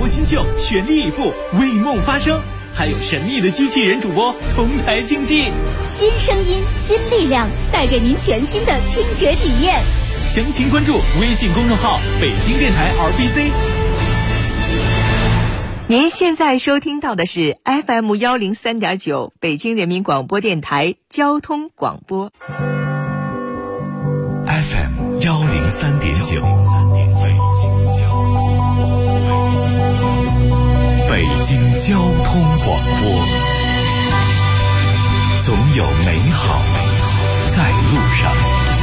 播新秀全力以赴为梦发声，还有神秘的机器人主播同台竞技， 新声音新力量，带给您全新的听觉体验。 详情关注微信公众号北京电台 RBC。 您现在收听到的是 FM 103.9北京人民广播电台交通广播。 FM 103.9北京交通广播，总有美好在路上。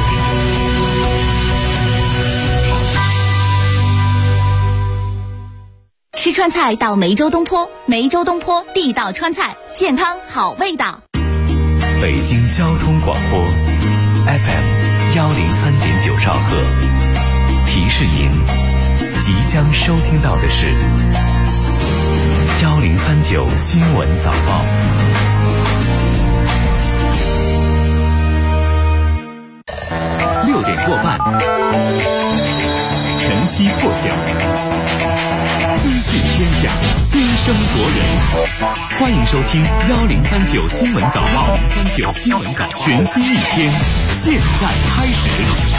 吃川菜到梅州东坡，梅州东坡地道川菜，健康好味道。 北京交通广播 FM 103.9兆赫，提示您即将收听到的是1039新闻早报。6点过半，晨曦破晓，资讯天下，先声夺人。欢迎收听1039新闻早报，1039新闻早，全新一天，现在开始。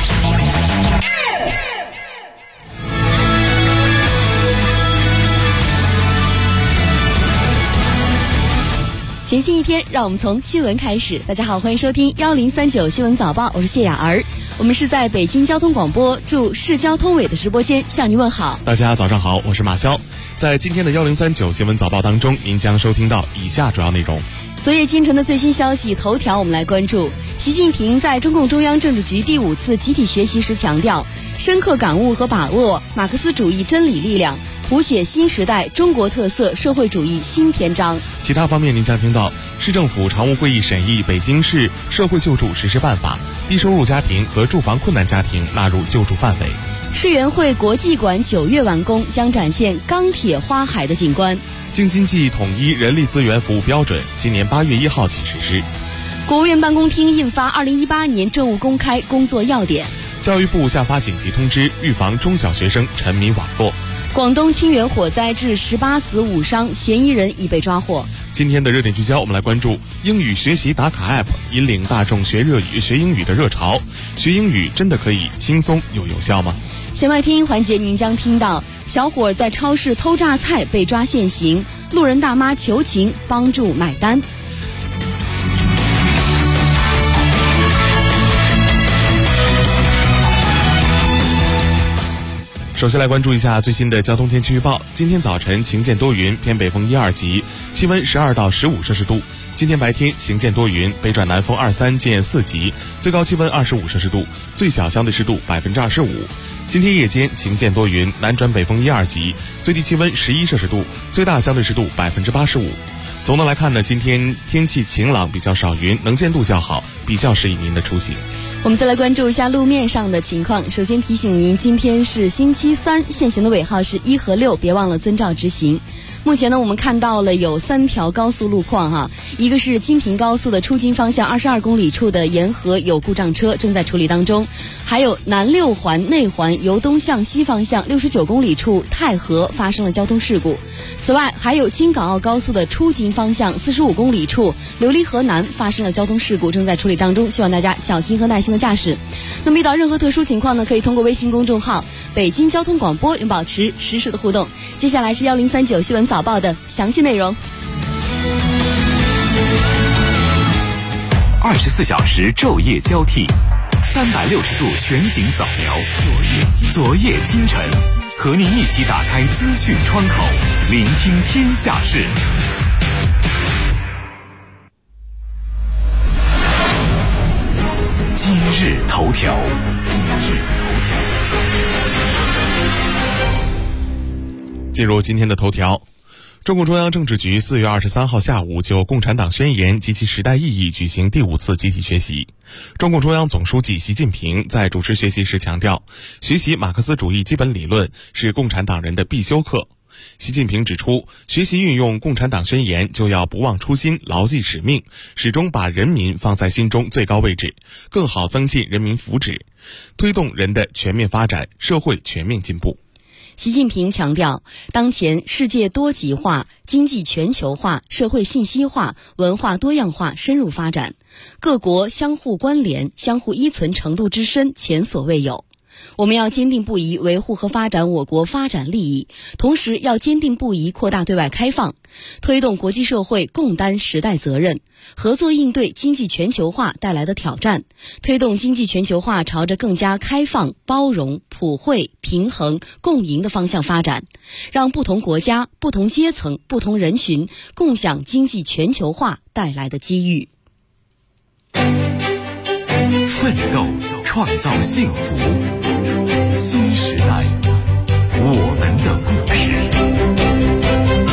全新一天，让我们从新闻开始。大家好，欢迎收听1039新闻早报，我是谢雅儿。我们是在北京交通广播驻市交通委的直播间向您问好。 大家早上好，我是马潇。在今天的1039新闻早报当中，您将收听到以下主要内容。 昨夜今晨的最新消息头条，我们来关注习近平在中共中央政治局第5次集体学习时强调，深刻感悟和把握马克思主义真理力量，谱写新时代中国特色社会主义新篇章。 其他方面，您将听到市政府常务会议审议北京市社会救助实施办法，低收入家庭和住房困难家庭纳入救助范围。 世园会国际馆9月完工，将展现钢铁花海的景观。 京津冀统一人力资源服务标准今年8月1号起实施。 国务院办公厅印发2018年政务公开工作要点。 教育部下发紧急通知，预防中小学生沉迷网络。 广东清远火灾致18死5伤，嫌疑人已被抓获。 今天的热点聚焦，我们来关注英语学习打卡 App 引领大众学英语的热潮。学英语真的可以轻松又有效吗？ 弦外听环节，您将听到小伙在超市偷榨菜被抓现行，路人大妈求情帮助买单。 首先来关注一下最新的交通天气预报。今天早晨晴见多云，偏北风1、2级，气温12到15摄氏度。今天白天晴见多云，北转南风2、3见4级，最高气温25摄氏度，最小相对湿度25%。今天夜间晴见多云，南转北风1、2级，最低气温11摄氏度，最大相对湿度85%。总的来看呢，今天天气晴朗，比较少云，能见度较好，比较适宜您的出行。 我们再来关注一下路面上的情况。首先提醒您，今天是星期三，限行的尾号是1和6，别忘了遵照执行。目前呢，我们看到了有3条高速路况哈，一个是京平高速的出京方向22公里处的沿河有故障车正在处理当中，还有南6环内环由东向西方向69公里处太和发生了交通事故。此外，还有京港澳高速的出京方向45公里处琉璃河南发生了交通事故，正在处理当中，希望大家小心和耐心的驾驶。那么遇到任何特殊情况呢，可以通过微信公众号北京交通广播与保持实时的互动。接下来是1039新闻早报的详细内容。 24小时昼夜交替，360度全景扫描，昨夜今晨，和您一起打开资讯窗口，聆听天下事。今日头条。 进入今天的头条。中共中央政治局4月23号下午就《共产党宣言》及其时代意义举行第5次集体学习。中共中央总书记习近平在主持学习时强调，学习马克思主义基本理论是共产党人的必修课。习近平指出，学习运用《共产党宣言》就要不忘初心，牢记使命，始终把人民放在心中最高位置，更好增进人民福祉，推动人的全面发展，社会全面进步。 习近平强调，当前世界多极化、经济全球化、社会信息化、文化多样化深入发展，各国相互关联、相互依存程度之深前所未有。我们要坚定不移维护和发展我国发展利益，同时要坚定不移扩大对外开放，推动国际社会共担时代责任，合作应对经济全球化带来的挑战，推动经济全球化朝着更加开放、包容、普惠、平衡、共赢的方向发展，让不同国家、不同阶层、不同人群共享经济全球化带来的机遇。 奋斗，创造幸福。新时代，我们的故事。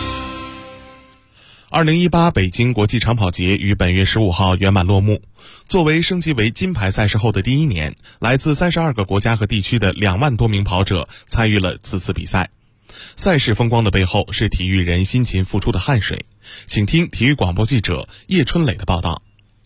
2018北京国际长跑节于本月15号圆满落幕。作为升级为金牌赛事后的第一年，来自32个国家和地区的2万多名跑者参与了此次比赛。赛事风光的背后是体育人辛勤付出的汗水。请听体育广播记者叶春磊的报道。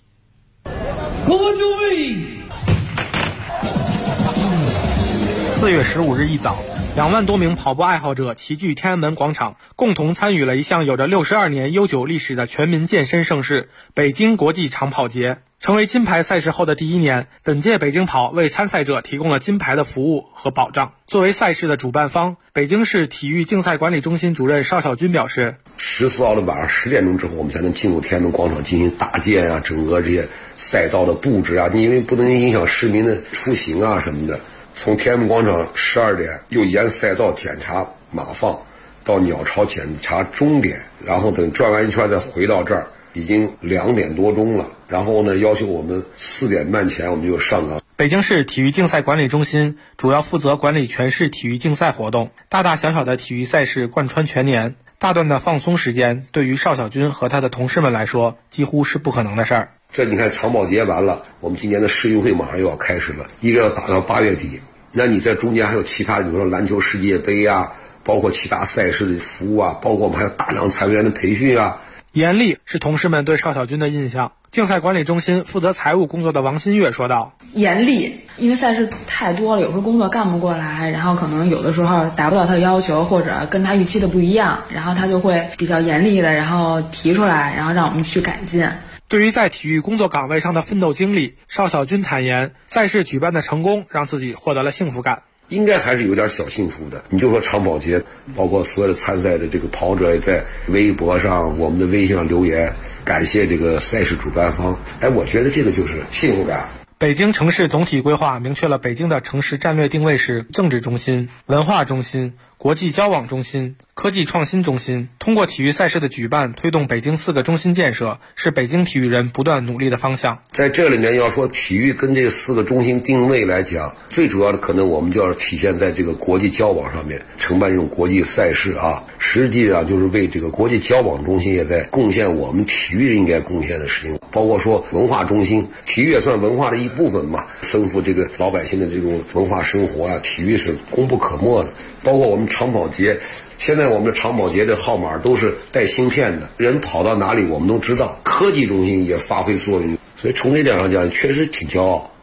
4月15日一早，2万多名跑步爱好者齐聚天安门广场，共同参与了一项有着62年悠久历史的全民健身盛事——北京国际长跑节。成为金牌赛事后的第一年，本届北京跑为参赛者提供了金牌的服务和保障。作为赛事的主办方，北京市体育竞赛管理中心主任邵小军表示 ，14号的晚上10点钟之后，我们才能进入天安门广场进行搭建啊，整个这些赛道的布置啊，因为不能影响市民的出行啊什么的。从天安门广场12点又沿赛道检查马放，到鸟巢检查终点，然后等转完一圈再回到这儿，已经2点多钟了。然后呢，要求我们4点半前我们就上岗。 北京市体育竞赛管理中心主要负责管理全市体育竞赛活动，大大小小的体育赛事贯穿全年。大段的放松时间对于邵小军和他的同事们来说几乎是不可能的事儿。 这你看长跑节完了，我们今年的世运会马上又要开始了，一直要打到8月底。那你在中间还有其他，比如说篮球世界杯啊，包括其他赛事的服务啊，包括我们还有大量参员的培训啊。 严厉是同事们对邵小军的印象。竞赛管理中心负责财务工作的王新月说道： 严厉，因为赛事太多了，有时候工作干不过来，然后可能有的时候达不到他的要求，或者跟他预期的不一样，然后他就会比较严厉的然后提出来，然后让我们去改进。 对于在体育工作岗位上的奋斗经历，邵小军坦言，赛事举办的成功让自己获得了幸福感。 应该还是有点小幸福的。你就说长跑节，包括所有的参赛的这个跑者也在微博上、我们的微信上留言，感谢这个赛事主办方。我觉得这个就是幸福感。 北京城市总体规划明确了北京的城市战略定位是政治中心、文化中心、国际交往中心、科技创新中心。通过体育赛事的举办，推动北京4个中心建设，是北京体育人不断努力的方向。 在这里面要说体育跟这4个中心定位来讲，最主要的可能我们就要体现在这个国际交往上面，承办这种国际赛事啊，实际上就是为这个国际交往中心也在贡献我们体育应该贡献的事情，包括说文化中心，体育也算文化的一部分嘛，丰富这个老百姓的这种文化生活啊，体育是功不可没的。包括我们长跑节，现在我们的长跑节的号码都是带芯片的，人跑到哪里我们都知道，科技中心也发挥作用，所以从这点上讲确实挺骄傲。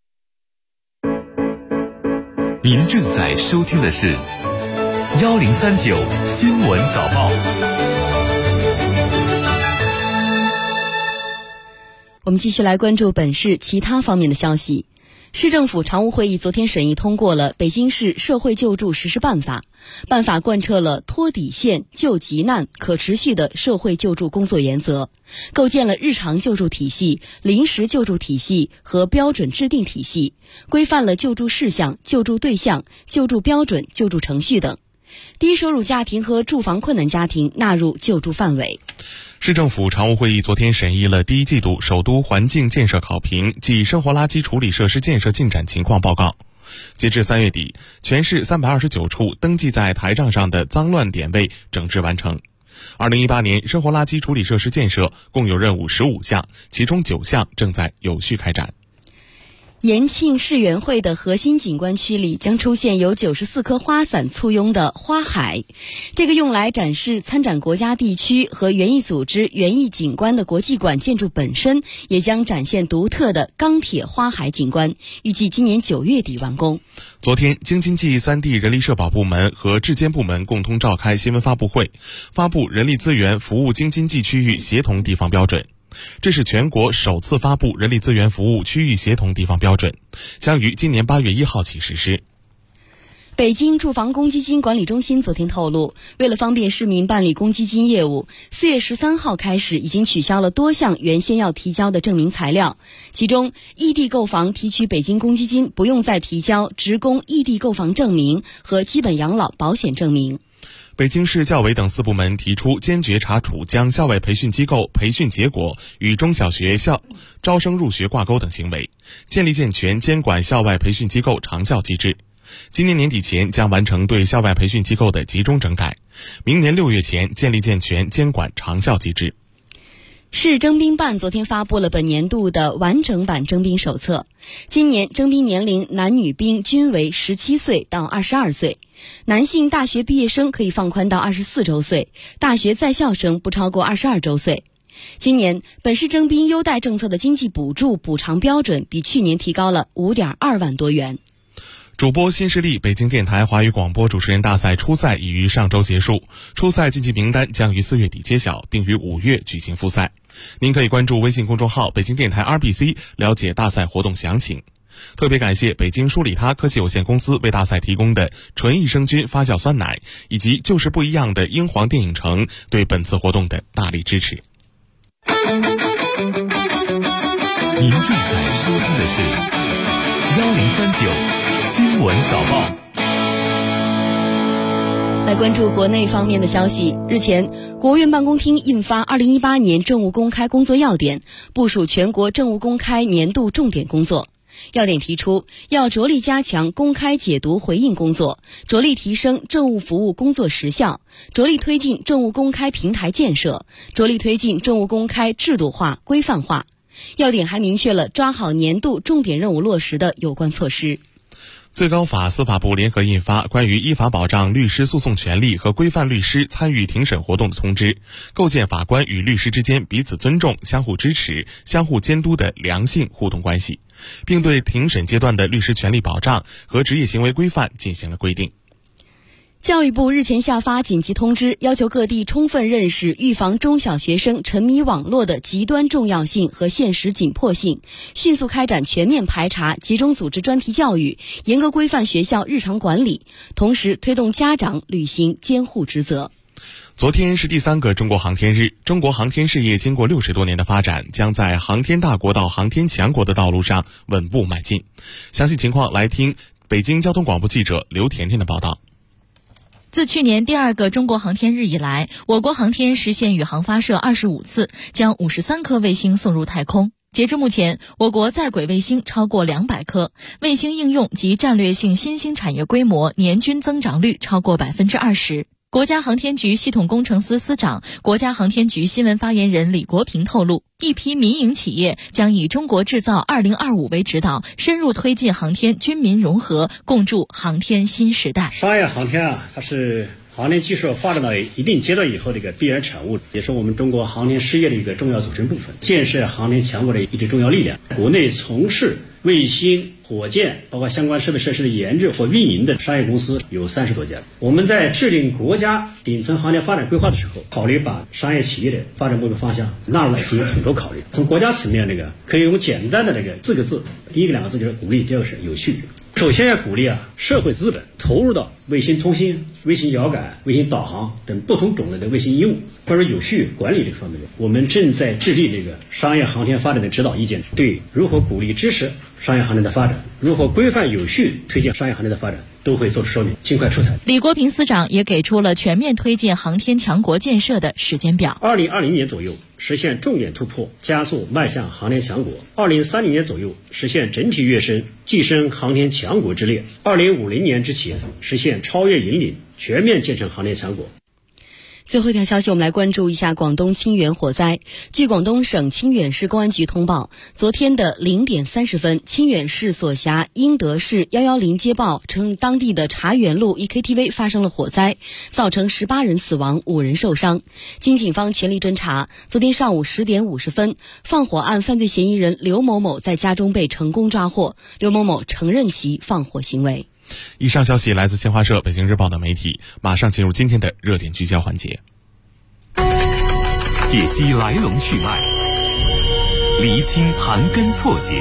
您正在收听的是1039新闻早报。 我们继续来关注本市其他方面的消息。市政府常务会议昨天审议通过了《北京市社会救助实施办法》，办法贯彻了托底线、救急难、可持续的社会救助工作原则，构建了日常救助体系、临时救助体系和标准制定体系，规范了救助事项、救助对象、救助标准、救助程序等。低收入家庭和住房困难家庭纳入救助范围。 市政府常务会议昨天审议了第一季度首都环境建设考评及生活垃圾处理设施建设进展情况报告。截至3月底，全市329处登记在台账上的脏乱点位整治完成。2018年生活垃圾处理设施建设共有任务15项，其中9项正在有序开展。 延庆世园会的核心景观区里将出现有94棵花伞簇拥的花海，这个用来展示参展国家地区和园艺组织园艺景观的国际馆建筑本身，也将展现独特的钢铁花海景观，预计今年9月底完工。 昨天，京津冀3地人力社保部门和质监部门共同召开新闻发布会，发布人力资源服务京津冀区域协同地方标准。这是全国首次发布人力资源服务区域协同地方标准，将于今年8月1号起实施。 北京住房公积金管理中心昨天透露，为了方便市民办理公积金业务，4月13号开始已经取消了多项原先要提交的证明材料，其中异地购房提取北京公积金不用再提交职工异地购房证明和基本养老保险证明。 北京市教委等4部门提出坚决查处将校外培训机构培训结果与中小学校招生入学挂钩等行为，建立健全监管校外培训机构长效机制。今年年底前将完成对校外培训机构的集中整改，明年6月前建立健全监管长效机制。 市征兵办昨天发布了本年度的完整版征兵手册，今年征兵年龄男女兵均为17岁到22岁，男性大学毕业生可以放宽到24周岁，大学在校生不超过22周岁。今年本市征兵优待政策的经济补助补偿标准比去年提高了5.2万多元。 主播新势力北京电台华语广播主持人大赛初赛已于上周结束，初赛晋级名单将于4月底揭晓，并于5月举行复赛。您可以关注微信公众号北京电台 RBC 了解大赛活动详情。特别感谢北京舒里他科技有限公司为大赛提供的纯益生菌发酵酸奶，以及就是不一样的英皇电影城对本次活动的大力支持。 您正在收听的是1039新闻早报。 来关注国内方面的消息。日前，国务院办公厅印发2018年政务公开工作要点，部署全国政务公开年度重点工作。要点提出，要着力加强公开解读回应工作，着力提升政务服务工作实效，着力推进政务公开平台建设，着力推进政务公开制度化、规范化。要点还明确了抓好年度重点任务落实的有关措施。 最高法、司法部联合印发关于依法保障律师诉讼权利和规范律师参与庭审活动的通知，构建法官与律师之间彼此尊重、相互支持、相互监督的良性互动关系，并对庭审阶段的律师权利保障和职业行为规范进行了规定。 教育部日前下发紧急通知，要求各地充分认识预防中小学生沉迷网络的极端重要性和现实紧迫性，迅速开展全面排查，集中组织专题教育，严格规范学校日常管理，同时推动家长履行监护职责。 昨天是第3个中国航天日，中国航天事业经过60多年的发展，将在航天大国到航天强国的道路上稳步迈进。详细情况来听北京交通广播记者刘甜甜的报道。 自去年第2个中国航天日以来，我国航天实现宇航发射25次，将53颗卫星送入太空。截至目前，我国在轨卫星超过200颗，卫星应用及战略性新兴产业规模年均增长率超过20%。国家航天局系统工程司司长、国家航天局新闻发言人李国平透露，一批民营企业将以中国制造2025为指导，深入推进航天军民融合，共筑航天新时代。 商业航天它是航天技术发展到一定阶段以后的一个必然产物，也是我们中国航天事业的一个重要组成部分，建设航天强国的一支重要力量。国内从事卫星、火箭包括相关设备设施的研制或运营的商业公司有30多家。我们在制定国家顶层航天发展规划的时候，考虑把商业企业的发展目标方向纳入来进行统筹考虑。从国家层面可以用简单的4个字，第一个2个字就是鼓励，第二个是有序。首先要鼓励社会资本投入到卫星通信、卫星遥感、卫星导航等不同种类的卫星应用，或者有序管理这个方面。我们正在制定商业航天发展的指导意见，对如何鼓励支持商业航天的发展，如何规范有序推进商业航天的发展，都会做出说明，尽快出台。 李国平司长也给出了全面推进航天强国建设的时间表。 2020年左右实现重点突破，加速迈向航天强国；2030年左右实现整体跃升，跻身航天强国之列；2050年之前实现超越引领，全面建成航天强国。 最后一条消息，我们来关注一下广东清远火灾。据广东省清远市公安局通报，昨天的0点30分，清远市所辖英德市110接报称，当地的茶园路一 KTV 发生了火灾，造成18人死亡，5人受伤。经警方全力侦查，昨天上午10点50分，放火案犯罪嫌疑人刘某某在家中被成功抓获。刘某某承认其放火行为。 以上消息来自新华社、北京日报等媒体。马上进入今天的热点聚焦环节， 解析来龙去脉，厘清盘根错节。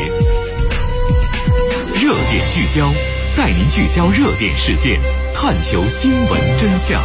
热点聚焦，带您聚焦热点事件，探求新闻真相。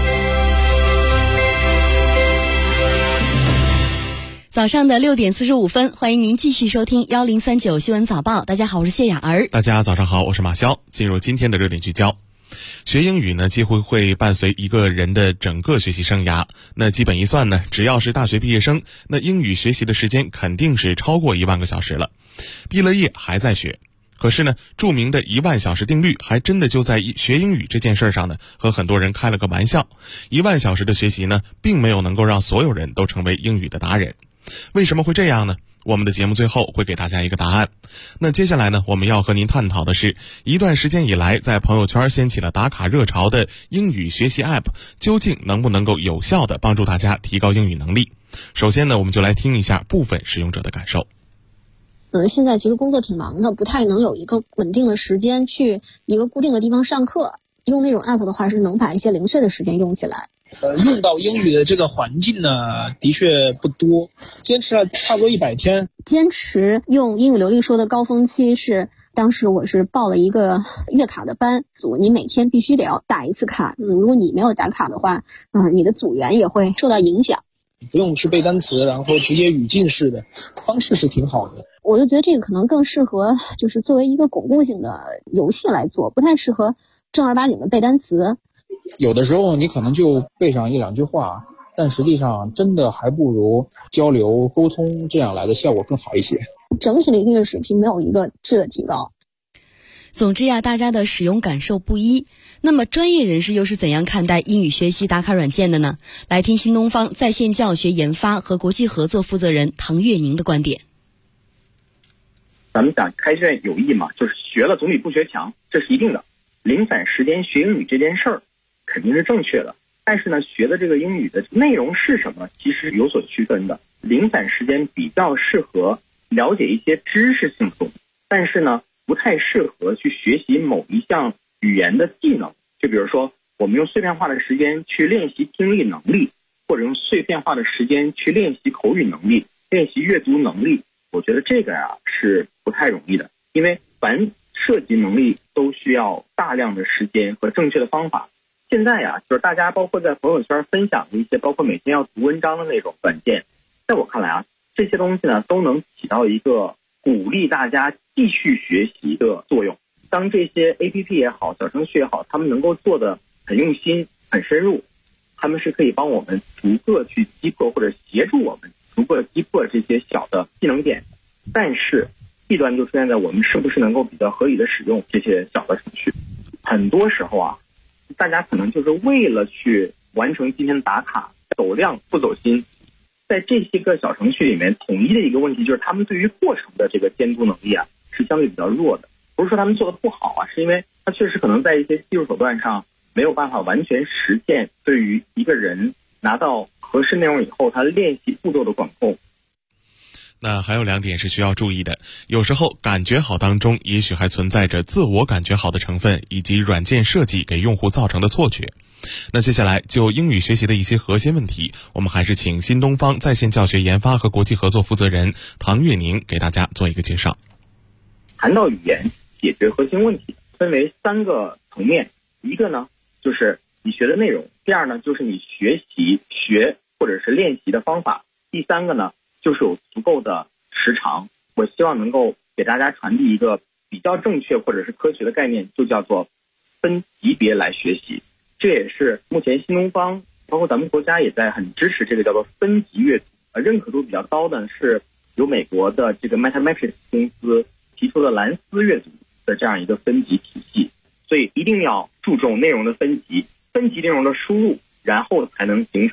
早上的6点45分，欢迎您继续收听1039新闻早报。大家好，我是谢雅儿。 大家早上好，我是马潇。进入今天的热点聚焦。学英语呢，几乎会伴随一个人的整个学习生涯。那基本一算呢，只要是大学毕业生，那英语学习的时间肯定是超过1万个小时了。毕了业还在学。可是呢，著名的1万小时定律还真的就在学英语这件事上呢，和很多人开了个玩笑。1万小时的学习呢，并没有能够让所有人都成为英语的达人。为什么会这样呢？我们的节目最后会给大家一个答案。那接下来呢，我们要和您探讨的是，一段时间以来在朋友圈掀起了打卡热潮的英语学习 App， 究竟能不能够有效地帮助大家提高英语能力？首先呢，我们就来听一下部分使用者的感受。 现在其实工作挺忙的，不太能有一个稳定的时间去一个固定的地方上课。用那种 App 的话，是能把一些零碎的时间用起来。 用到英语的这个环境呢，的确不多，坚持了差不多100天。 坚持用英语流利说的高峰期是，当时我是报了一个月卡的班，你每天必须得要打一次卡。如果你没有打卡的话，你的组员也会受到影响。 不用去背单词，然后直接语境式的方式是挺好的。 我就觉得这个可能更适合就是作为一个巩固性的游戏来做，不太适合正儿八经的背单词。 有的时候你可能就背上1-2句话，但实际上真的还不如交流沟通这样来的效果更好一些。 整体的英语水平没有一个质的提高。 总之呀，大家的使用感受不一。那么专业人士又是怎样看待英语学习打卡软件的呢？来听新东方在线教学研发和国际合作负责人唐月宁的观点。 咱们讲开卷有益嘛，就是学了总比不学强，这是一定的。零散时间学英语这件事儿肯定是正确的，但是呢，学的这个英语的内容是什么，其实有所区分的。零散时间比较适合了解一些知识性的东西，但是呢，不太适合去学习某一项语言的技能。就比如说，我们用碎片化的时间去练习听力能力，或者用碎片化的时间去练习口语能力、练习阅读能力，我觉得这个是不太容易的，因为凡涉及能力都需要大量的时间和正确的方法。现在就是大家包括在朋友圈分享的一些包括每天要读文章的那种软件，在我看来这些东西呢都能起到一个鼓励大家继续学习的作用。当这些 APP 也好，小程序也好，他们能够做得很用心、很深入，他们是可以帮我们逐个去击破或者协助我们逐个击破这些小的技能点。但是弊端就出现在我们是不是能够比较合理的使用这些小的程序。很多时候大家可能就是为了去完成今天的打卡，走量不走心。在这些个小程序里面，统一的一个问题就是他们对于过程的这个监督能力是相对比较弱的。不是说他们做的不好是因为他确实可能在一些技术手段上没有办法完全实现对于一个人拿到合适内容以后他练习步骤的管控。 那还有2点是需要注意的，有时候感觉好当中也许还存在着自我感觉好的成分，以及软件设计给用户造成的错觉。那接下来就英语学习的一些核心问题，我们还是请新东方在线教学研发和国际合作负责人唐月宁给大家做一个介绍。 谈到语言解决核心问题分为3个层面，一个呢就是你学的内容，第二呢就是你学或者是练习的方法，第3个呢就是有足够的时长。我希望能够给大家传递一个比较正确或者是科学的概念，就叫做分级别来学习。这也是目前新东方包括咱们国家也在很支持这个叫做分级阅读，认可度比较高的是由美国的这个 Mathematics 公司提出的蓝思阅读的这样一个分级体系。所以一定要注重内容的分级内容的输入，然后才能形成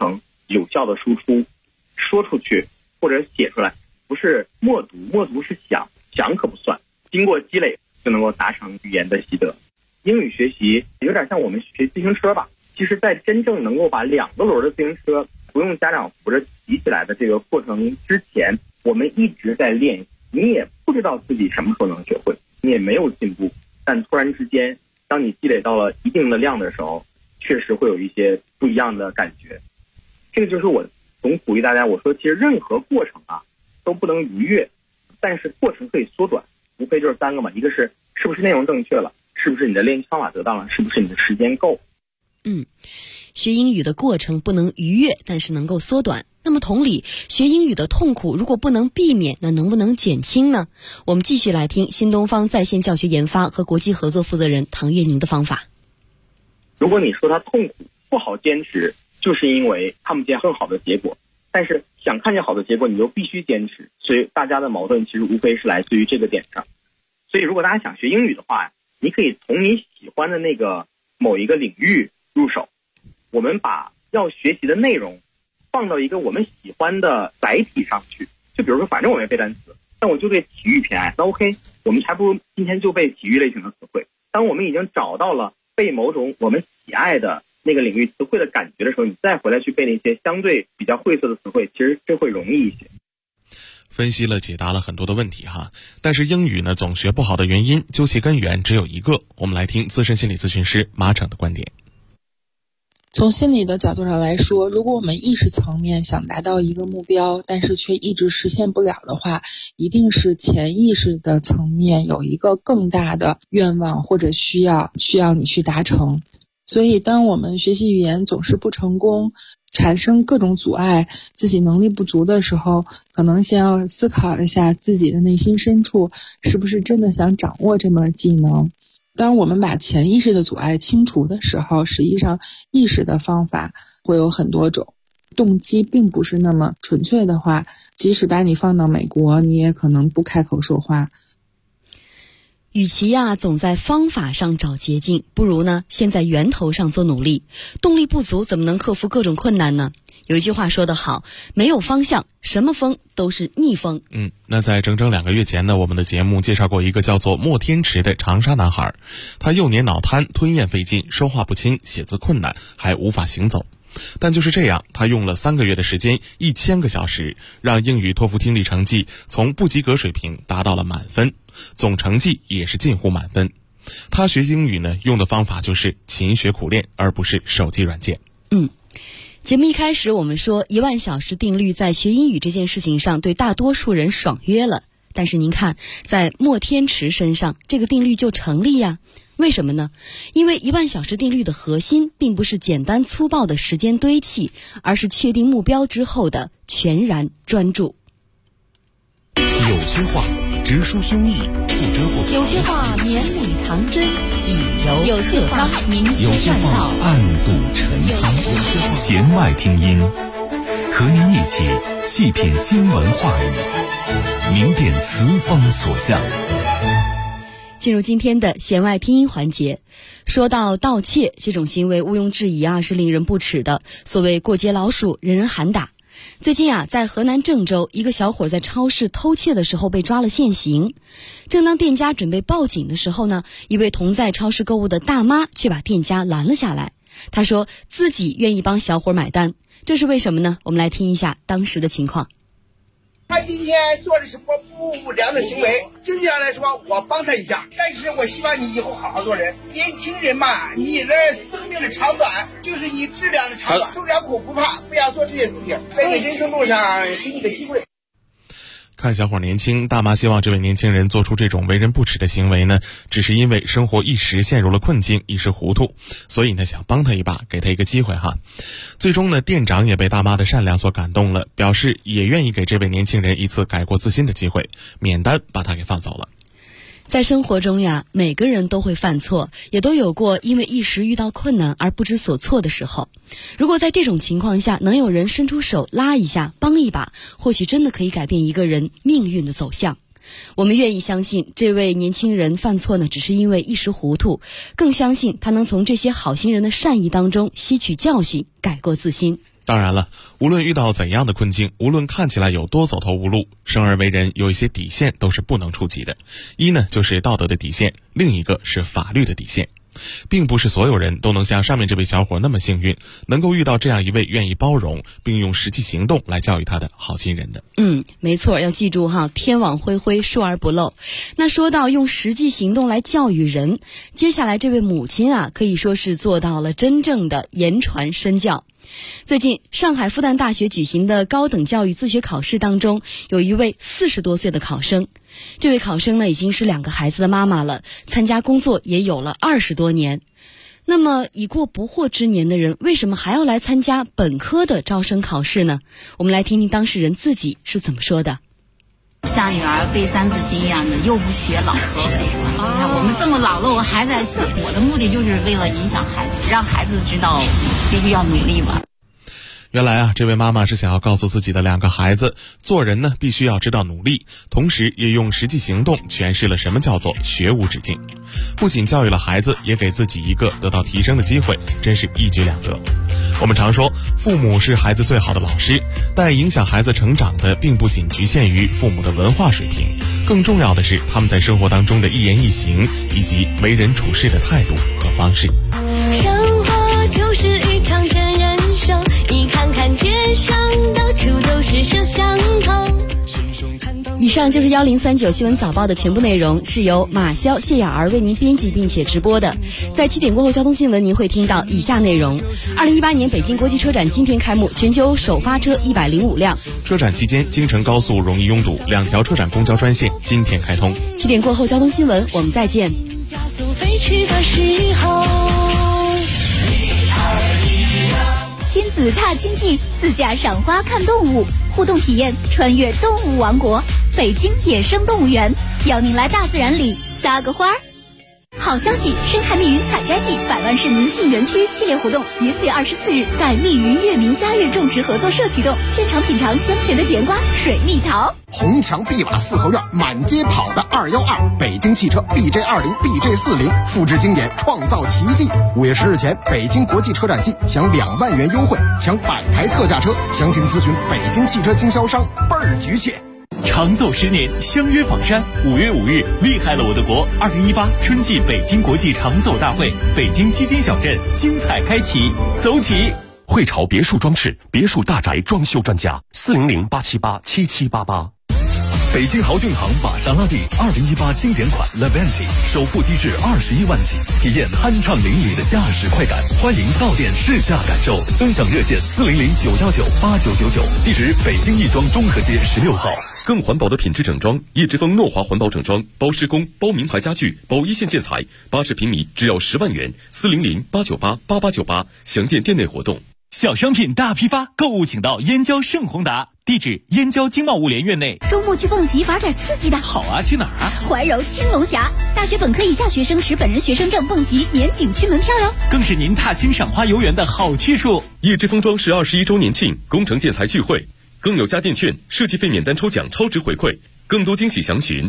有效的输出，说出去或者写出来，不是默读，默读是想可不算，经过积累就能够达成语言的习得。英语学习有点像我们学自行车吧，其实在真正能够把2个轮的自行车不用家长扶着骑起来的这个过程之前，我们一直在练习，你也不知道自己什么时候能学会，你也没有进步，但突然之间当你积累到了一定的量的时候，确实会有一些不一样的感觉。这个就是我总鼓励大家，我说其实任何过程都不能逾越，但是过程可以缩短，无非就是3个嘛，一个是不是内容正确了，是不是你的练习方法得当了，是不是你的时间够。 学英语的过程不能逾越，但是能够缩短。那么同理，学英语的痛苦如果不能避免，那能不能减轻呢？我们继续来听新东方在线教学研发和国际合作负责人唐月宁的方法。 如果你说他痛苦不好坚持，就是因为看不见更好的结果，但是想看见好的结果你就必须坚持，所以大家的矛盾其实无非是来自于这个点上。所以如果大家想学英语的话，你可以从你喜欢的那个某一个领域入手，我们把要学习的内容放到一个我们喜欢的载体上去，就比如说反正我没背单词，但我就对体育偏爱，那 OK， 我们还不如今天就背体育类型的词汇。当我们已经找到了背某种我们喜爱的那个领域词汇的感觉的时候，你再回来去背那些相对比较晦涩的词汇，其实这会容易一些。 分析了解答了很多的问题哈，但是英语呢总学不好的原因究其根源只有一个，我们来听资深心理咨询师马骋的观点。 从心理的角度上来说，如果我们意识层面想达到一个目标，但是却一直实现不了的话，一定是潜意识的层面有一个更大的愿望或者需要你去达成。所以当我们学习语言总是不成功，产生各种阻碍，自己能力不足的时候，可能先要思考一下自己的内心深处是不是真的想掌握这门技能。当我们把潜意识的阻碍清除的时候，实际上意识的方法会有很多种，动机并不是那么纯粹的话，即使把你放到美国，你也可能不开口说话。 与其总在方法上找捷径，不如呢先在源头上做努力。动力不足怎么能克服各种困难呢？有一句话说得好，没有方向，什么风都是逆风。 那在整整2个月前呢，我们的节目介绍过一个叫做莫天池的长沙男孩，他幼年脑瘫，吞咽费劲，说话不清，写字困难，还无法行走。但就是这样，他用了3个月的时间，1000个小时，让英语托福听力成绩从不及格水平达到了满分，总成绩也是近乎满分。他学英语呢，用的方法就是勤学苦练，而不是手机软件。 节目一开始我们说1万小时定律在学英语这件事情上对大多数人爽约了，但是您看在莫天池身上这个定律就成立呀。为什么呢？因为1万小时定律的核心并不是简单粗暴的时间堆砌，而是确定目标之后的全然专注。 有些话直抒胸臆，不遮不藏； 有些话绵里藏针，以柔有些话明有些修栈道， 话暗度陈仓。弦外听音，和您一起细品新闻话语，明辨词风所向。 进入今天的弦外听音环节，说到盗窃这种行为，毋庸置疑是令人不齿的。所谓过街老鼠，人人喊打。最近在河南郑州，一个小伙在超市偷窃的时候被抓了现行。正当店家准备报警的时候呢，一位同在超市购物的大妈却把店家拦了下来。她说自己愿意帮小伙买单，这是为什么呢？我们来听一下当时的情况。 他今天做的是不良的行为，经济上来说我帮他一下，但是我希望你以后好好做人。年轻人嘛，你的生命的长短就是你质量的长短，受点苦不怕，不要做这些事情，在你人生路上给你个机会。 看小伙年轻，大妈希望这位年轻人做出这种为人不齿的行为呢，只是因为生活一时陷入了困境，一时糊涂，所以呢想帮他一把，给他一个机会哈。最终呢，店长也被大妈的善良所感动了，表示也愿意给这位年轻人一次改过自新的机会，免单把他给放走了。 在生活中每个人都会犯错，也都有过因为一时遇到困难而不知所措的时候。如果在这种情况下能有人伸出手拉一下帮一把，或许真的可以改变一个人命运的走向。我们愿意相信这位年轻人犯错呢只是因为一时糊涂，更相信他能从这些好心人的善意当中吸取教训，改过自新。 当然了，无论遇到怎样的困境，无论看起来有多走投无路，生而为人有一些底线都是不能触及的。一呢，就是道德的底线，另一个是法律的底线。并不是所有人都能像上面这位小伙那么幸运，能够遇到这样一位愿意包容并用实际行动来教育他的好心人的。 没错，要记住哈，天网恢恢，疏而不漏。那说到用实际行动来教育人，接下来这位母亲啊，可以说是做到了真正的言传身教。最近，上海复旦大学举行的高等教育自学考试当中，有一位40多岁的考生。这位考生呢，已经是2个孩子的妈妈了，参加工作也有了20多年。那么，已过不惑之年的人，为什么还要来参加本科的招生考试呢？我们来听听当事人自己是怎么说的。 像女儿背三字经一样的，又不学老何背。你看我们这么老了，我还在学。我的目的就是为了影响孩子，让孩子知道必须要努力嘛。 原来啊，这位妈妈是想要告诉自己的2个孩子，做人呢必须要知道努力，同时也用实际行动诠释了什么叫做学无止境。不仅教育了孩子，也给自己一个得到提升的机会，真是一举两得。我们常说，父母是孩子最好的老师，但影响孩子成长的并不仅局限于父母的文化水平，更重要的是他们在生活当中的一言一行，以及为人处事的态度和方式。 生活就是一场真人秀，你看看街上到处都是摄像头。 以上就是1039新闻早报的全部内容，是由马潇、谢雅儿为您编辑并且直播的。在7点过后交通新闻，您会听到以下内容：2018年北京国际车展今天开幕，全球首发车105辆。 车展期间，京乘高速容易拥堵，2条车展公交专线今天开通。 7点过后交通新闻，我们再见。 加速飞驰的时候， 亲子踏经济，自驾赏花看动物，互动体验穿越动物王国，北京野生动物园，邀您来大自然里撒个花儿。好消息，深海密云采摘季100万市民进园区系列活动于4月24日在密云月明佳悦种植合作社启动，现场品尝香甜的甜瓜、水蜜桃。 红墙碧瓦四合院，满街跑的212，北京汽车 BJ20、BJ40，复制经典，创造奇迹。5月10日前，北京国际车展季享2万元优惠，抢100台特价车，详情咨询北京汽车经销商，倍儿局气。 长走10年，相约访山。5月5日，厉害了我的国！2018春季北京国际长走大会，北京基金小镇精彩开启，走起！ 汇潮别墅装饰，别墅大宅装修专家，400-878-7788。北京豪骏行玛莎拉蒂2018经典款 Levante 首付低至21万起，体验酣畅淋漓的驾驶快感。欢迎到店试驾感受，分享热线400-919-8999，地址北京亦庄中和街16号。更环保的品质整装，叶之峰诺华环保整装，包施工，包名牌家具，包一线建材，80平米只要10万元，400-898-8898，详见店内活动。 小商品大批发，购物请到燕郊盛宏达，地址燕郊经贸物联院内。 周末去蹦极玩点刺激的。 好啊，去哪儿啊？ 怀柔青龙峡，大学本科以下学生持本人学生证蹦极免景区门票哟， 更是您踏青赏花游园的好去处。 叶之峰装饰21周年庆，工程建材聚会，更有家电券、设计费免单抽奖超值回馈，更多惊喜详询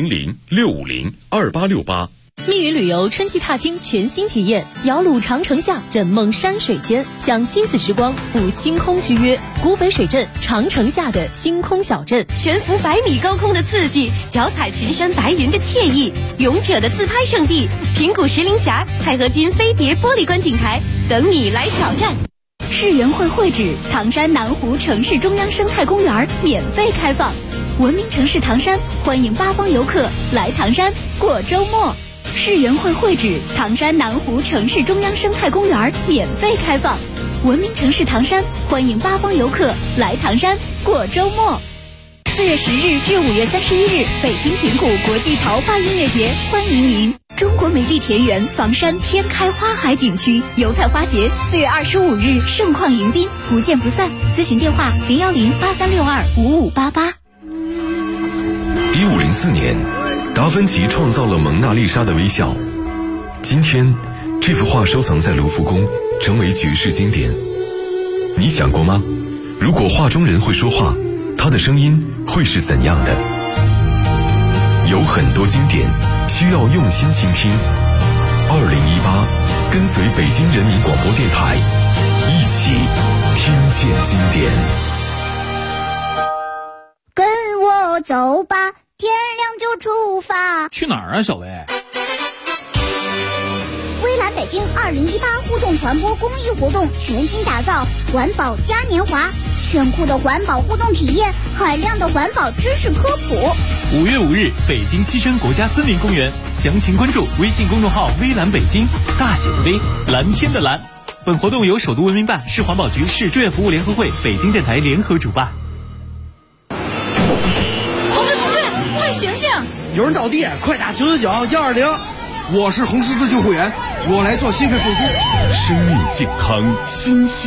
400-650-2868。 密云旅游春季踏青全新体验，摇橹长城下，枕梦山水间，享亲子时光，赴星空之约。古北水镇，长城下的星空小镇，悬浮100米高空的刺激，脚踩群山白云的惬意，勇者的自拍圣地，平谷石林峡、钛合金飞碟玻璃观景台，等你来挑战。 世园会会址唐山南湖城市中央生态公园免费开放，文明城市唐山欢迎8方游客来唐山过周末。世园会会址唐山南湖城市中央生态公园免费开放，文明城市唐山欢迎8方游客来唐山过周末。4月10日至5月31日，北京平谷国际桃花音乐节欢迎您。中国美丽田园房山天开花海景区油菜花节4月25日盛况迎宾，不见不散。咨询电话010-8362-5588。 1504年，达芬奇创造了蒙娜丽莎的微笑。今天，这幅画收藏在卢浮宫，成为举世经典。你想过吗？如果画中人会说话，他的声音会是怎样的？有很多经典需要用心倾听。2018，跟随北京人民广播电台，一起听见经典。 跟我走吧，天亮就出发。 去哪儿啊，小薇？ 蔚蓝北京2018互动传播公益活动全新打造环保嘉年华，炫酷的环保互动体验，海量的环保知识科普。 5月5日，北京西山国家森林公园，详情关注微信公众号“微蓝北京”，大写的微，蓝天的蓝。本活动由首都文明办、市环保局、市志愿服务联合会、北京电台联合主办。 同志，快醒醒！ 有人倒地，快打999-120。我是红十字救护员，我来做心肺复苏。 生命健康，心系。